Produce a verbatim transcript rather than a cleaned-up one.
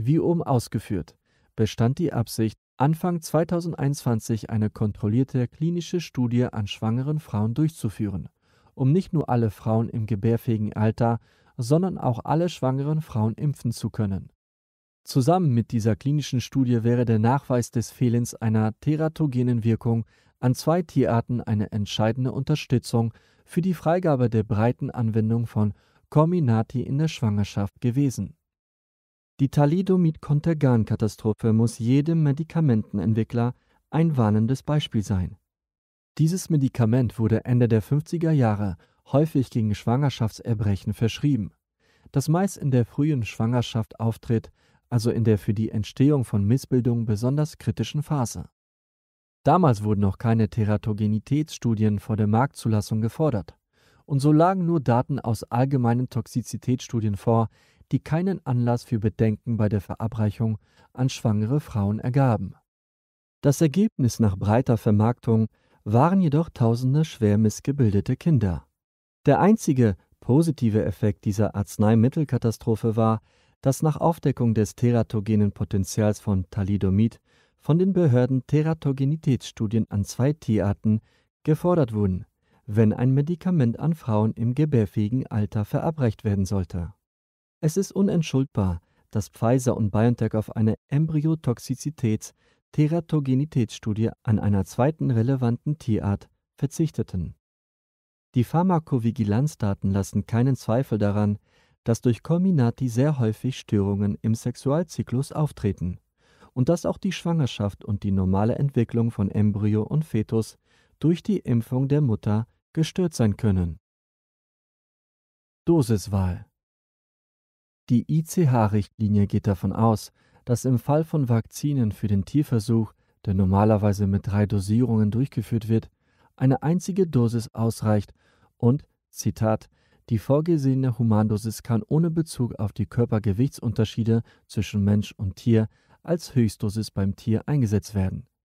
Wie oben ausgeführt, bestand die Absicht, Anfang zweitausendeinundzwanzig eine kontrollierte klinische Studie an schwangeren Frauen durchzuführen, um nicht nur alle Frauen im gebärfähigen Alter, sondern auch alle schwangeren Frauen impfen zu können. Zusammen mit dieser klinischen Studie wäre der Nachweis des Fehlens einer teratogenen Wirkung an zwei Tierarten eine entscheidende Unterstützung für die Freigabe der breiten Anwendung von Comirnaty in der Schwangerschaft gewesen. Die Thalidomid-Contergan-Katastrophe muss jedem Medikamentenentwickler ein warnendes Beispiel sein. Dieses Medikament wurde Ende der fünfziger Jahre häufig gegen Schwangerschaftserbrechen verschrieben, das meist in der frühen Schwangerschaft auftritt, also in der für die Entstehung von Missbildungen besonders kritischen Phase. Damals wurden noch keine Teratogenitätsstudien vor der Marktzulassung gefordert, und so lagen nur Daten aus allgemeinen Toxizitätsstudien vor, die keinen Anlass für Bedenken bei der Verabreichung an schwangere Frauen ergaben. Das Ergebnis nach breiter Vermarktung waren jedoch tausende schwer missgebildete Kinder. Der einzige positive Effekt dieser Arzneimittelkatastrophe war, dass nach Aufdeckung des teratogenen Potenzials von Thalidomid von den Behörden Teratogenitätsstudien an zwei Tierarten gefordert wurden, wenn ein Medikament an Frauen im gebärfähigen Alter verabreicht werden sollte. Es ist unentschuldbar, dass Pfizer und BioNTech auf eine Embryotoxizitäts-Teratogenitätsstudie an einer zweiten relevanten Tierart verzichteten. Die Pharmakovigilanzdaten lassen keinen Zweifel daran, dass durch Comirnaty sehr häufig Störungen im Sexualzyklus auftreten und dass auch die Schwangerschaft und die normale Entwicklung von Embryo und Fetus durch die Impfung der Mutter gestört sein können. Dosiswahl. Die I C H-Richtlinie geht davon aus, dass im Fall von Vakzinen für den Tierversuch, der normalerweise mit drei Dosierungen durchgeführt wird, eine einzige Dosis ausreicht und, Zitat, die vorgesehene Humandosis kann ohne Bezug auf die Körpergewichtsunterschiede zwischen Mensch und Tier als Höchstdosis beim Tier eingesetzt werden.